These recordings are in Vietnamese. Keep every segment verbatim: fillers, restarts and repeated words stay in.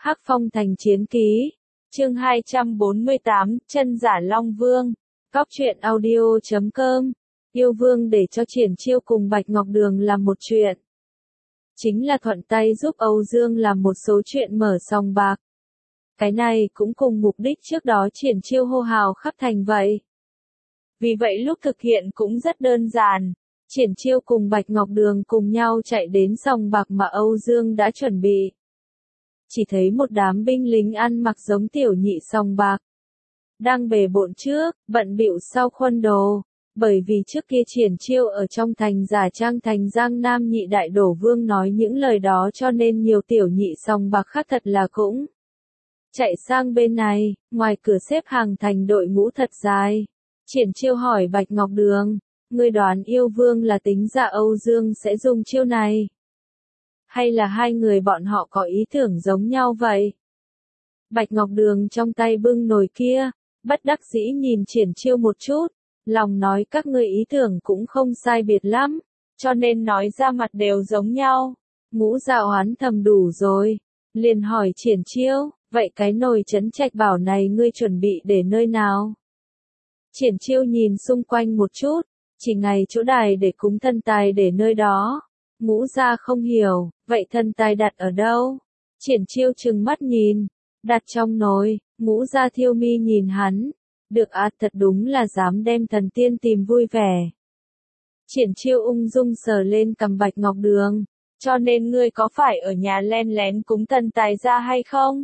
Hắc Phong Thành Chiến Ký, chương hai trăm bốn mươi tám, Chân Giả Long Vương, Cóc truyện audio chấm com, yêu vương để cho Triển Chiêu cùng Bạch Ngọc Đường làm một chuyện. Chính là thuận tay giúp Âu Dương làm một số chuyện mở sòng bạc. Cái này cũng cùng mục đích trước đó Triển Chiêu hô hào khắp thành vậy. Vì vậy lúc thực hiện cũng rất đơn giản, Triển Chiêu cùng Bạch Ngọc Đường cùng nhau chạy đến sòng bạc mà Âu Dương đã chuẩn bị. Chỉ thấy một đám binh lính ăn mặc giống tiểu nhị sòng bạc. Đang bề bộn trước, bận bịu sau khuôn đồ. Bởi vì trước kia Triển Chiêu ở trong thành giả trang thành Giang Nam nhị đại đổ vương nói những lời đó cho nên nhiều tiểu nhị sòng bạc khác thật là cũng chạy sang bên này, ngoài cửa xếp hàng thành đội ngũ thật dài. Triển Chiêu hỏi Bạch Ngọc Đường, ngươi đoán yêu vương là tính ra Âu Dương sẽ dùng chiêu này? Hay là hai người bọn họ có ý tưởng giống nhau vậy? Bạch Ngọc Đường trong tay bưng nồi kia, bất đắc dĩ nhìn Triển Chiêu một chút, lòng nói các ngươi ý tưởng cũng không sai biệt lắm, cho nên nói ra mặt đều giống nhau. Ngũ Dạ Hoán thầm đủ rồi, liền hỏi Triển Chiêu, vậy cái nồi trấn trạch bảo này ngươi chuẩn bị để nơi nào? Triển Chiêu nhìn xung quanh một chút, chỉ ngày chỗ đài để cúng thân tài để nơi đó. Ngũ Gia không hiểu, vậy thân tài đặt ở đâu? Triển Chiêu trừng mắt nhìn, đặt trong nồi. Ngũ Gia Thiêu Mi nhìn hắn, được à, thật đúng là dám đem thần tiên tìm vui vẻ. Triển Chiêu ung dung sờ lên cằm Bạch Ngọc Đường, cho nên ngươi có phải ở nhà len lén cúng thần tài ra hay không?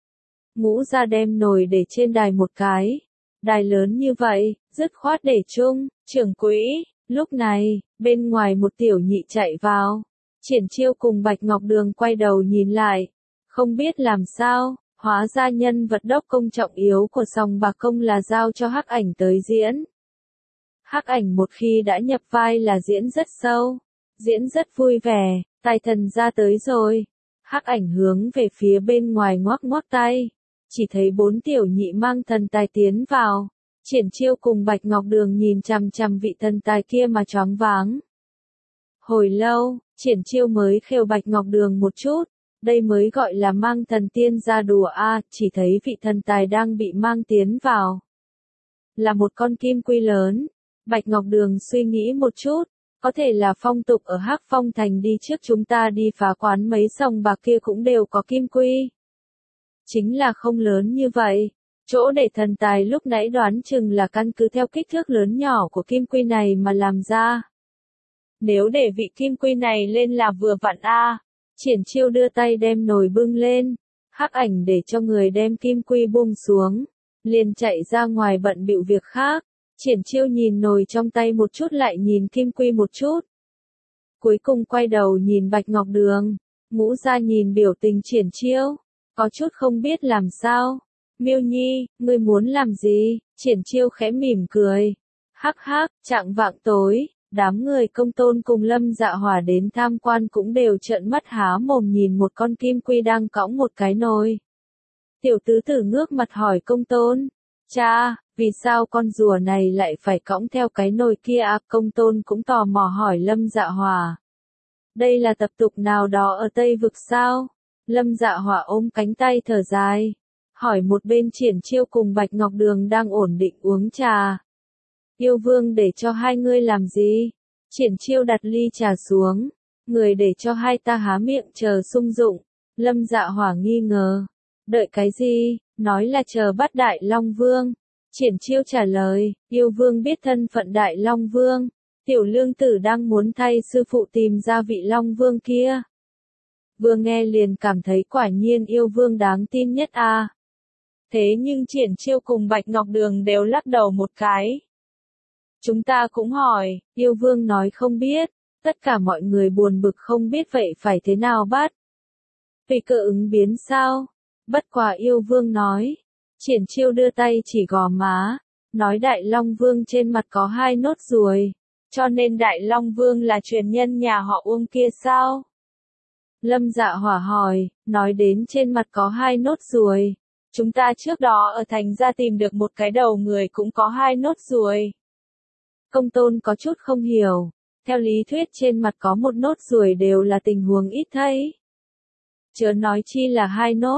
Ngũ Gia đem nồi để trên đài một cái, đài lớn như vậy, dứt khoát để chung, trưởng quỹ. Lúc này, bên ngoài một tiểu nhị chạy vào. Triển Chiêu cùng Bạch Ngọc Đường quay đầu nhìn lại. Không biết làm sao, hóa ra nhân vật đốc công trọng yếu của sòng bạc công là giao cho Hắc Ảnh tới diễn. Hắc Ảnh một khi đã nhập vai là diễn rất sâu, diễn rất vui vẻ, tài thần ra tới rồi. Hắc Ảnh hướng về phía bên ngoài ngoắc ngoắc tay. Chỉ thấy bốn tiểu nhị mang thần tài tiến vào. Triển Chiêu cùng Bạch Ngọc Đường nhìn chằm chằm vị thần tài kia mà choáng váng. Hồi lâu, Triển Chiêu mới khều Bạch Ngọc Đường một chút, đây mới gọi là mang thần tiên ra đùa a, à, chỉ thấy vị thần tài đang bị mang tiến vào. Là một con kim quy lớn. Bạch Ngọc Đường suy nghĩ một chút, có thể là phong tục ở Hắc Phong Thành đi trước chúng ta đi phá quán mấy sòng bạc kia cũng đều có kim quy. Chính là không lớn như vậy. Chỗ để thần tài lúc nãy đoán chừng là căn cứ theo kích thước lớn nhỏ của kim quy này mà làm ra. Nếu để vị kim quy này lên là vừa vặn a. À. Triển Chiêu đưa tay đem nồi bưng lên, Hắc Ảnh để cho người đem kim quy buông xuống, liền chạy ra ngoài bận bịu việc khác. Triển Chiêu nhìn nồi trong tay một chút lại nhìn kim quy một chút. Cuối cùng quay đầu nhìn Bạch Ngọc Đường, Ngũ Gia nhìn biểu tình Triển Chiêu, có chút không biết làm sao. Miêu Nhi, ngươi muốn làm gì? Triển Chiêu khẽ mỉm cười. Hắc hắc, trạng vạng tối, đám người Công Tôn cùng Lâm Dạ Hỏa đến tham quan cũng đều trợn mắt há mồm nhìn một con kim quy đang cõng một cái nồi. Tiểu tứ tử ngước mặt hỏi Công Tôn, cha, vì sao con rùa này lại phải cõng theo cái nồi kia à? Công Tôn cũng tò mò hỏi Lâm Dạ Hỏa. Đây là tập tục nào đó ở Tây Vực sao? Lâm Dạ Hỏa ôm cánh tay thở dài. Hỏi một bên Triển Chiêu cùng Bạch Ngọc Đường đang ổn định uống trà. Yêu vương để cho hai ngươi làm gì? Triển Chiêu đặt ly trà xuống. Người để cho hai ta há miệng chờ sung dụng. Lâm Dạ Hỏa nghi ngờ. Đợi cái gì? Nói là chờ bắt Đại Long Vương. Triển Chiêu trả lời, yêu vương biết thân phận Đại Long Vương. Tiểu lương tử đang muốn thay sư phụ tìm ra vị Long Vương kia. Vừa nghe liền cảm thấy quả nhiên yêu vương đáng tin nhất a. À. Thế nhưng Triển Chiêu cùng Bạch Ngọc Đường đều lắc đầu một cái. Chúng ta cũng hỏi, yêu vương nói không biết, tất cả mọi người buồn bực không biết vậy phải thế nào bắt. Vì cơ ứng biến sao? Bất quả yêu vương nói. Triển Chiêu đưa tay chỉ gò má, nói Đại Long Vương trên mặt có hai nốt ruồi, cho nên Đại Long Vương là truyền nhân nhà họ Uông kia sao? Lâm Dạ Hỏa hỏi, nói đến trên mặt có hai nốt ruồi. Chúng ta trước đó ở thành ra tìm được một cái đầu người cũng có hai nốt ruồi. Công Tôn có chút không hiểu. Theo lý thuyết trên mặt có một nốt ruồi đều là tình huống ít thấy. Chớ nói chi là hai nốt.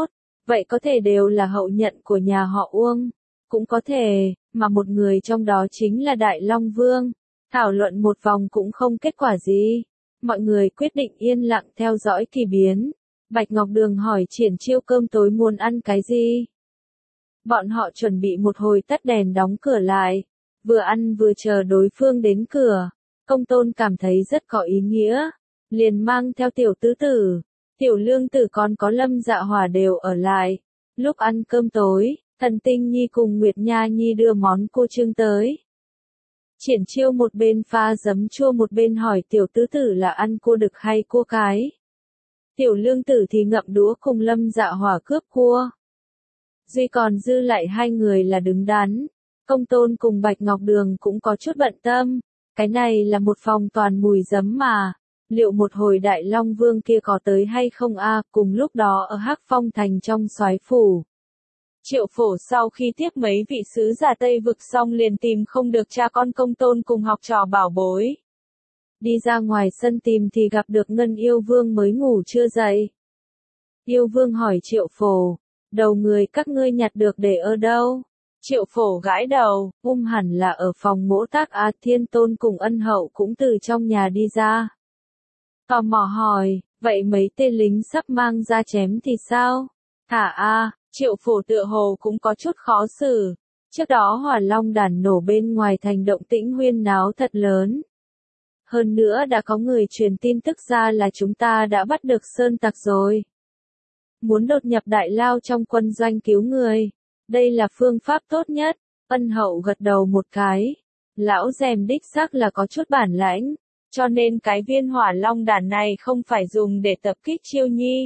vậy có thể đều là hậu nhận của nhà họ Uông, cũng có thể, mà một người trong đó chính là Đại Long Vương. Thảo luận một vòng cũng không kết quả gì. Mọi người quyết định yên lặng theo dõi kỳ biến. Bạch Ngọc Đường hỏi Triển Chiêu cơm tối muốn ăn cái gì? Bọn họ chuẩn bị một hồi tắt đèn đóng cửa lại. Vừa ăn vừa chờ đối phương đến cửa. Công Tôn cảm thấy rất có ý nghĩa. Liền mang theo tiểu tứ tử. Tiểu lương tử còn có Lâm Dạ Hỏa đều ở lại. Lúc ăn cơm tối, Thần Tinh Nhi cùng Nguyệt Nha Nhi đưa món cô trương tới. Triển Chiêu một bên pha giấm chua một bên hỏi tiểu tứ tử là ăn cua đực hay cua cái. Tiểu lương tử thì ngậm đũa cùng Lâm Dạ Hỏa cướp cua. Duy còn dư lại hai người là đứng đắn. Công Tôn cùng Bạch Ngọc Đường cũng có chút bận tâm. Cái này là một phòng toàn mùi giấm mà. Liệu một hồi Đại Long Vương kia có tới hay không a? Cùng lúc đó ở Hắc Phong Thành trong soái phủ. Triệu Phổ sau khi tiếp mấy vị sứ giả Tây Vực xong liền tìm không được cha con Công Tôn cùng học trò bảo bối. Đi ra ngoài sân tìm thì gặp được Ngân Yêu Vương mới ngủ chưa dậy. Yêu Vương hỏi Triệu Phổ, đầu người các ngươi nhặt được để ở đâu? Triệu Phổ gãi đầu, um hẳn là ở phòng mỗ tác a. Thiên Tôn cùng Ân Hậu cũng từ trong nhà đi ra. Tò mò hỏi, vậy mấy tên lính sắp mang ra chém thì sao? Hả a? Triệu Phổ tựa hồ cũng có chút khó xử. Trước đó Hỏa Long đàn nổ bên ngoài thành động tĩnh huyên náo thật lớn. Hơn nữa đã có người truyền tin tức ra là chúng ta đã bắt được sơn tặc rồi. Muốn đột nhập Đại Lao trong quân doanh cứu người. Đây là phương pháp tốt nhất. Ân Hậu gật đầu một cái. Lão Dèm đích xác là có chút bản lãnh. Cho nên cái viên Hỏa Long đàn này không phải dùng để tập kích Chiêu Nhi,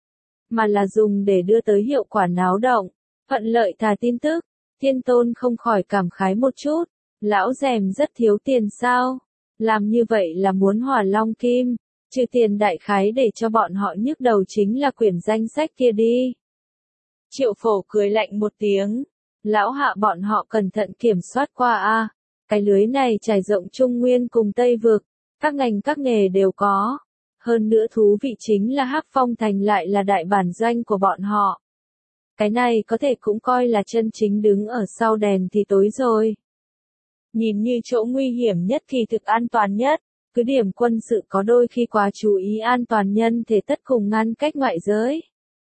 mà là dùng để đưa tới hiệu quả náo động, thuận lợi thả tin tức. Thiên Tôn không khỏi cảm khái một chút. Lão Dèm rất thiếu tiền sao? Làm như vậy là muốn Hỏa Long kim. Trừ tiền đại khái để cho bọn họ nhức đầu chính là quyển danh sách kia đi. Triệu Phổ cười lạnh một tiếng. Lão hạ bọn họ cẩn thận kiểm soát qua a. Cái lưới này trải rộng Trung Nguyên cùng Tây Vực. Các ngành các nghề đều có. Hơn nữa thú vị chính là Hắc Phong Thành lại là đại bản doanh của bọn họ. Cái này có thể cũng coi là chân chính đứng ở sau đèn thì tối rồi. Nhìn như chỗ nguy hiểm nhất kỳ thực an toàn nhất. Cứ điểm quân sự có đôi khi quá chú ý an toàn nhân thể tất cùng ngăn cách ngoại giới.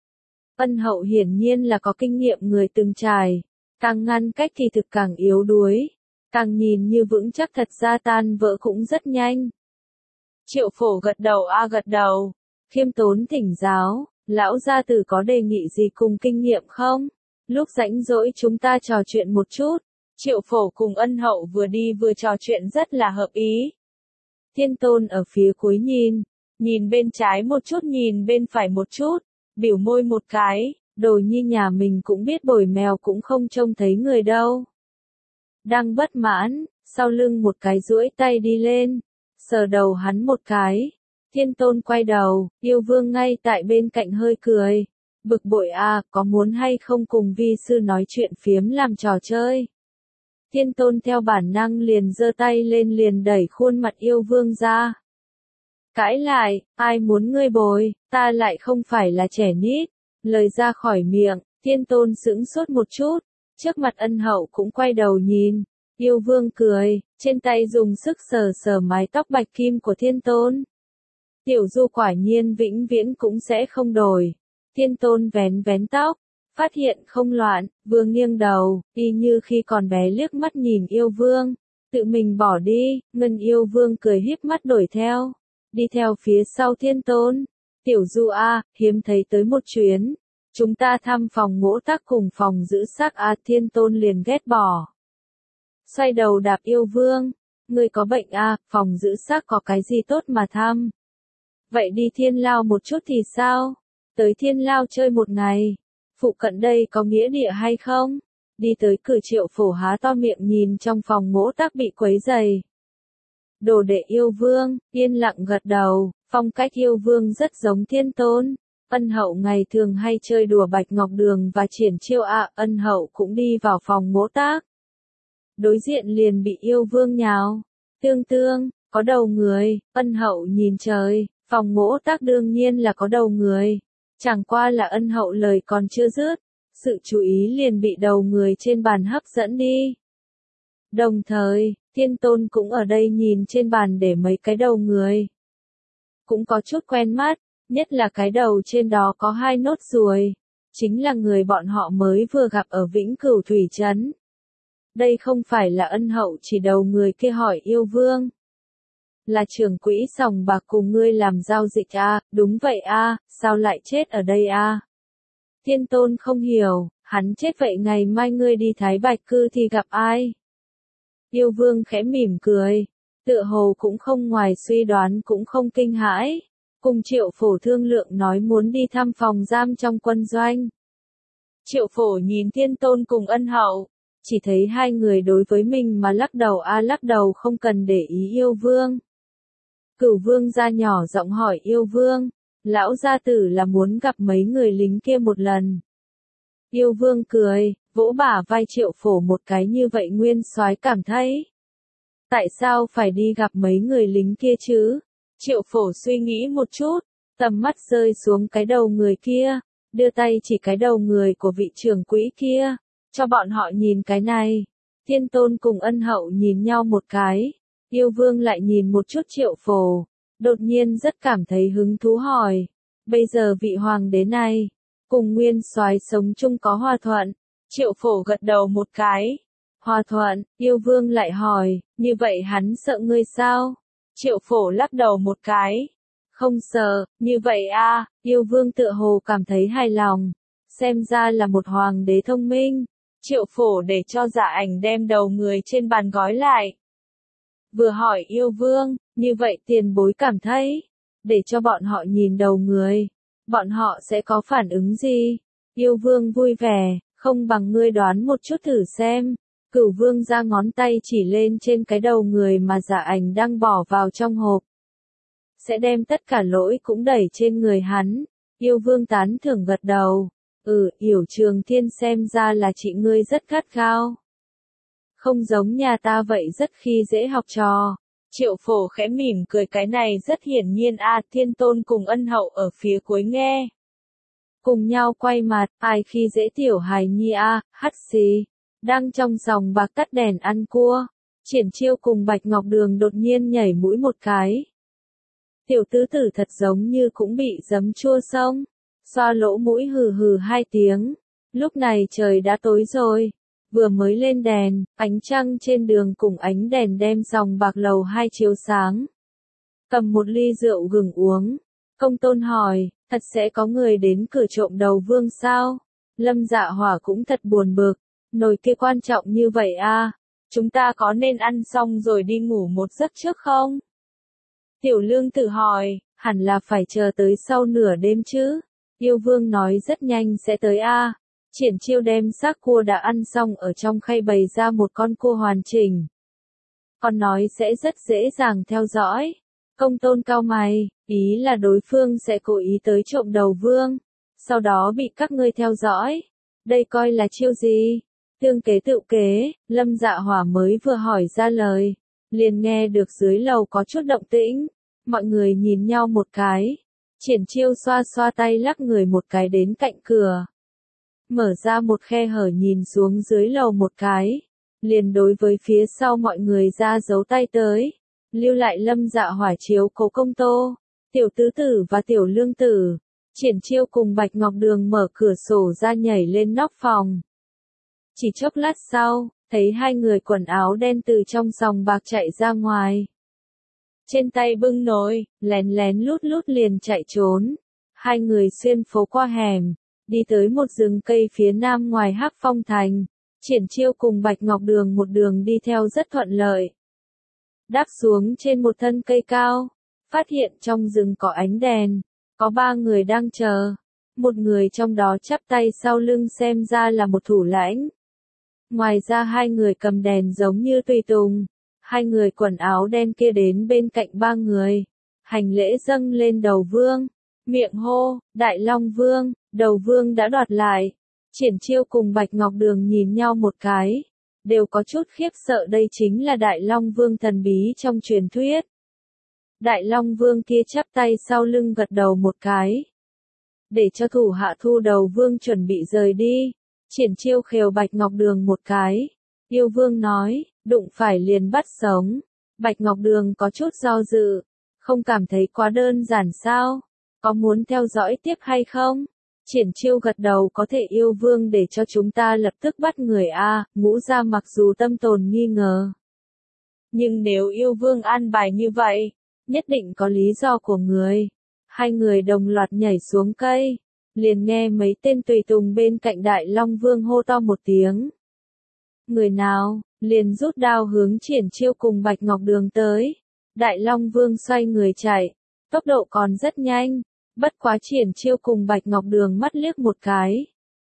Ân Hậu hiển nhiên là có kinh nghiệm người từng trải. Càng ngăn cách kỳ thực càng yếu đuối. Càng nhìn như vững chắc thật ra tan vỡ cũng rất nhanh. Triệu Phổ gật đầu a gật đầu. Khiêm tốn thỉnh giáo, lão gia tử có đề nghị gì cùng kinh nghiệm không? Lúc rảnh rỗi chúng ta trò chuyện một chút. Triệu Phổ cùng Ân Hậu vừa đi vừa trò chuyện rất là hợp ý. Thiên Tôn ở phía cuối nhìn, nhìn bên trái một chút nhìn bên phải một chút, biểu môi một cái, đồ nhi nhà mình cũng biết bồi mèo cũng không trông thấy người đâu. Đang bất mãn, sau lưng một cái duỗi tay đi lên, sờ đầu hắn một cái. Thiên Tôn quay đầu, Yêu Vương ngay tại bên cạnh hơi cười. Bực bội à, có muốn hay không cùng vi sư nói chuyện phiếm làm trò chơi? Thiên Tôn theo bản năng liền giơ tay lên liền đẩy khuôn mặt Yêu Vương ra. Cãi lại, ai muốn ngươi bồi, ta lại không phải là trẻ nít. Lời ra khỏi miệng, Thiên Tôn sững sốt một chút, trước mặt Ân Hậu cũng quay đầu nhìn. Yêu Vương cười, trên tay dùng sức sờ sờ mái tóc bạch kim của Thiên Tôn. Tiểu Du quả nhiên vĩnh viễn cũng sẽ không đổi. Thiên Tôn vén vén tóc, phát hiện không loạn, vừa nghiêng đầu, y như khi còn bé liếc mắt nhìn Yêu Vương, tự mình bỏ đi. Ngân Yêu Vương cười híp mắt đuổi theo, đi theo phía sau Thiên Tôn. Tiểu Du a, hiếm thấy tới một chuyến. Chúng ta thăm phòng ngỗ tác cùng phòng giữ xác a. Thiên Tôn liền ghét bỏ. Xoay đầu đạp Yêu Vương, ngươi có bệnh a, phòng giữ xác có cái gì tốt mà thăm? Vậy đi Thiên Lao một chút thì sao? Tới Thiên Lao chơi một ngày. Phụ cận đây có nghĩa địa hay không? Đi tới cửa. Triệu Phổ há to miệng nhìn trong phòng ngỗ tác bị quấy rầy. Đồ đệ Yêu Vương, yên lặng gật đầu, phong cách Yêu Vương rất giống Thiên Tôn. Ân Hậu ngày thường hay chơi đùa Bạch Ngọc Đường và Triển Chiêu ạ. Ân Hậu cũng đi vào phòng ngỗ tác. Đối diện liền bị Yêu Vương nhào. Tương tương, có đầu người. Ân Hậu nhìn trời, phòng ngỗ tác đương nhiên là có đầu người. Chẳng qua là ân hậu lời còn chưa dứt, sự chú ý liền bị đầu người trên bàn hấp dẫn đi. Đồng thời, Thiên Tôn cũng ở đây nhìn trên bàn để mấy cái đầu người. Cũng có chút quen mắt, nhất là cái đầu trên đó có hai nốt ruồi. Chính là người bọn họ mới vừa gặp ở Vĩnh Cửu Thủy Trấn. Đây không phải là ân hậu chỉ đầu người kia hỏi yêu vương. Là trưởng quỹ sòng bạc cùng ngươi làm giao dịch à, đúng vậy à, sao lại chết ở đây à? Thiên Tôn không hiểu, hắn chết vậy ngày mai ngươi đi Thái Bạch Cư thì gặp ai? Yêu vương khẽ mỉm cười, tựa hồ cũng không ngoài suy đoán cũng không kinh hãi, cùng Triệu Phổ thương lượng nói muốn đi thăm phòng giam trong quân doanh. Triệu Phổ nhìn Thiên Tôn cùng ân hậu, chỉ thấy hai người đối với mình mà lắc đầu a à, lắc đầu không cần để ý yêu vương. Cửu vương gia nhỏ giọng hỏi yêu vương, lão gia tử là muốn gặp mấy người lính kia một lần. Yêu vương cười, vỗ bả vai Triệu Phổ một cái như vậy nguyên soái cảm thấy. Tại sao phải đi gặp mấy người lính kia chứ? Triệu Phổ suy nghĩ một chút, tầm mắt rơi xuống cái đầu người kia, đưa tay chỉ cái đầu người của vị trưởng quỹ kia, cho bọn họ nhìn cái này. Thiên Tôn cùng ân hậu nhìn nhau một cái, yêu vương lại nhìn một chút Triệu Phổ, đột nhiên rất cảm thấy hứng thú hỏi, bây giờ vị hoàng đế này, cùng nguyên soái sống chung có hòa thuận? Triệu Phổ gật đầu một cái. Hòa thuận, yêu vương lại hỏi, như vậy hắn sợ ngươi sao? Triệu Phổ lắc đầu một cái. Không sợ, như vậy a à, yêu vương tựa hồ cảm thấy hài lòng. Xem ra là một hoàng đế thông minh. Triệu Phổ để cho Dạ Ảnh đem đầu người trên bàn gói lại. Vừa hỏi yêu vương, như vậy tiền bối cảm thấy, để cho bọn họ nhìn đầu người, bọn họ sẽ có phản ứng gì? Yêu vương vui vẻ, không bằng ngươi đoán một chút thử xem. Cửu vương ra ngón tay chỉ lên trên cái đầu người mà Dạ Ảnh đang bỏ vào trong hộp. Sẽ đem tất cả lỗi cũng đẩy trên người hắn. Yêu vương tán thưởng gật đầu. Ừ, Yểu Trường Thiên xem ra là chị ngươi rất gắt gao. Không giống nhà ta vậy rất khi dễ học trò. Triệu Phổ khẽ mỉm cười cái này rất hiển nhiên a à, Thiên Tôn cùng ân hậu ở phía cuối nghe. Cùng nhau quay mặt, ai khi dễ tiểu hài nhi a à, hắt xì. Đang trong dòng bạc tắt đèn ăn cua, Triển Chiêu cùng Bạch Ngọc Đường đột nhiên nhảy mũi một cái. Tiểu tứ tử thật giống như cũng bị giấm chua xông, xoa lỗ mũi hừ hừ hai tiếng. Lúc này trời đã tối rồi, vừa mới lên đèn, ánh trăng trên đường cùng ánh đèn đem dòng bạc lầu hai chiếu sáng. Cầm một ly rượu gừng uống, Công Tôn hỏi, thật sẽ có người đến cửa trộm đầu vương sao? Lâm Dạ Hỏa cũng thật buồn bực. Nồi kia quan trọng như vậy à, chúng ta có nên ăn xong rồi đi ngủ một giấc trước không? Tiểu Lương Tử hỏi, hẳn là phải chờ tới sau nửa đêm chứ. Yêu vương nói rất nhanh sẽ tới a à. Triển Chiêu đem xác cua đã ăn xong ở trong khay bày ra một con cua hoàn chỉnh. Còn nói sẽ rất dễ dàng theo dõi. Công Tôn cau mày, ý là đối phương sẽ cố ý tới trộm đầu vương, sau đó bị các ngươi theo dõi. Đây coi là chiêu gì? Tương kế tự kế, Lâm Dạ Hỏa mới vừa hỏi ra lời, liền nghe được dưới lầu có chút động tĩnh, mọi người nhìn nhau một cái, Triển Chiêu xoa xoa tay lắc người một cái đến cạnh cửa, mở ra một khe hở nhìn xuống dưới lầu một cái, liền đối với phía sau mọi người ra giấu tay tới, lưu lại Lâm Dạ Hỏa chiếu cố Công Tô, Tiểu Tứ Tử và Tiểu Lương Tử. Triển Chiêu cùng Bạch Ngọc Đường mở cửa sổ ra nhảy lên nóc phòng. Chỉ chốc lát sau, thấy hai người quần áo đen từ trong sòng bạc chạy ra ngoài. Trên tay bưng nồi, lén lén lút lút liền chạy trốn. Hai người xuyên phố qua hẻm, đi tới một rừng cây phía nam ngoài Hắc Phong Thành. Triển Chiêu cùng Bạch Ngọc Đường một đường đi theo rất thuận lợi. Đáp xuống trên một thân cây cao, phát hiện trong rừng có ánh đèn, có ba người đang chờ. Một người trong đó chắp tay sau lưng xem ra là một thủ lãnh. Ngoài ra hai người cầm đèn giống như tùy tùng. Hai người quần áo đen kia đến bên cạnh ba người. Hành lễ dâng lên đầu vương. Miệng hô, Đại Long Vương, đầu vương đã đoạt lại. Triển Chiêu cùng Bạch Ngọc Đường nhìn nhau một cái. Đều có chút khiếp sợ đây chính là Đại Long Vương thần bí trong truyền thuyết. Đại Long Vương kia chắp tay sau lưng gật đầu một cái. để cho thủ hạ thu đầu vương chuẩn bị rời đi. Triển Chiêu khều Bạch Ngọc Đường một cái. Yêu vương nói, đụng phải liền bắt sống. Bạch Ngọc Đường có chút do dự, không cảm thấy quá đơn giản sao? Có muốn theo dõi tiếp hay không? Triển Chiêu gật đầu, có thể. Yêu vương để cho chúng ta lập tức bắt người a. Ngũ Gia mặc dù tâm tồn nghi ngờ, nhưng nếu yêu vương an bài như vậy, nhất định có lý do của người. Hai người đồng loạt nhảy xuống cây, liền nghe mấy tên tùy tùng bên cạnh Đại Long Vương hô to một tiếng. Người nào? Liền rút đao hướng Triển Chiêu cùng Bạch Ngọc Đường tới. Đại Long Vương xoay người chạy, tốc độ còn rất nhanh, bất quá Triển Chiêu cùng Bạch Ngọc Đường mắt liếc một cái,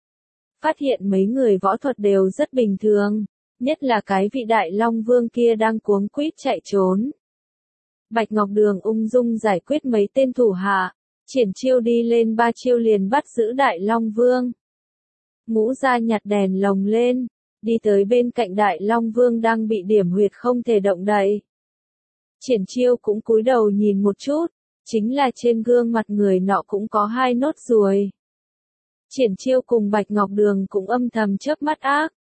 phát hiện mấy người võ thuật đều rất bình thường, nhất là cái vị Đại Long Vương kia đang cuống quýt chạy trốn. Bạch Ngọc Đường ung dung giải quyết mấy tên thủ hạ, Triển Chiêu đi lên ba chiêu liền bắt giữ Đại Long Vương. Ngũ Gia nhặt đèn lồng lên, đi tới bên cạnh Đại Long Vương đang bị điểm huyệt không thể động đậy. Triển Chiêu cũng cúi đầu nhìn một chút, chính là trên gương mặt người nọ cũng có hai nốt ruồi. Triển Chiêu cùng Bạch Ngọc Đường cũng âm thầm chớp mắt ác.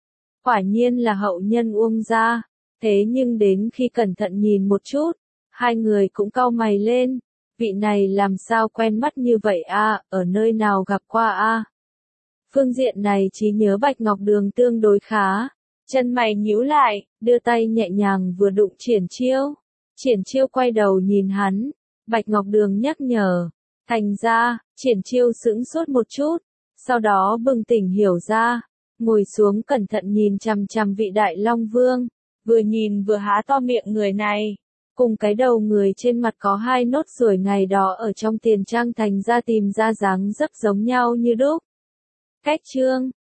Quả nhiên là hậu nhân Uông gia, thế nhưng đến khi cẩn thận nhìn một chút, hai người cũng cau mày lên, vị này làm sao quen mắt như vậy a, ở nơi nào gặp qua a? Phương diện này trí nhớ Bạch Ngọc Đường tương đối khá, chân mày nhíu lại, đưa tay nhẹ nhàng vừa đụng Triển Chiêu. Triển Chiêu quay đầu nhìn hắn, Bạch Ngọc Đường nhắc nhở, thành ra, Triển Chiêu sững sốt một chút, sau đó bừng tỉnh hiểu ra, ngồi xuống cẩn thận nhìn chằm chằm vị Đại Long Vương, vừa nhìn vừa há to miệng. Người này, cùng cái đầu người trên mặt có hai nốt ruồi ngày đó ở trong tiền trang thành ra tìm ra dáng dấp giống nhau như đúc. Cách chương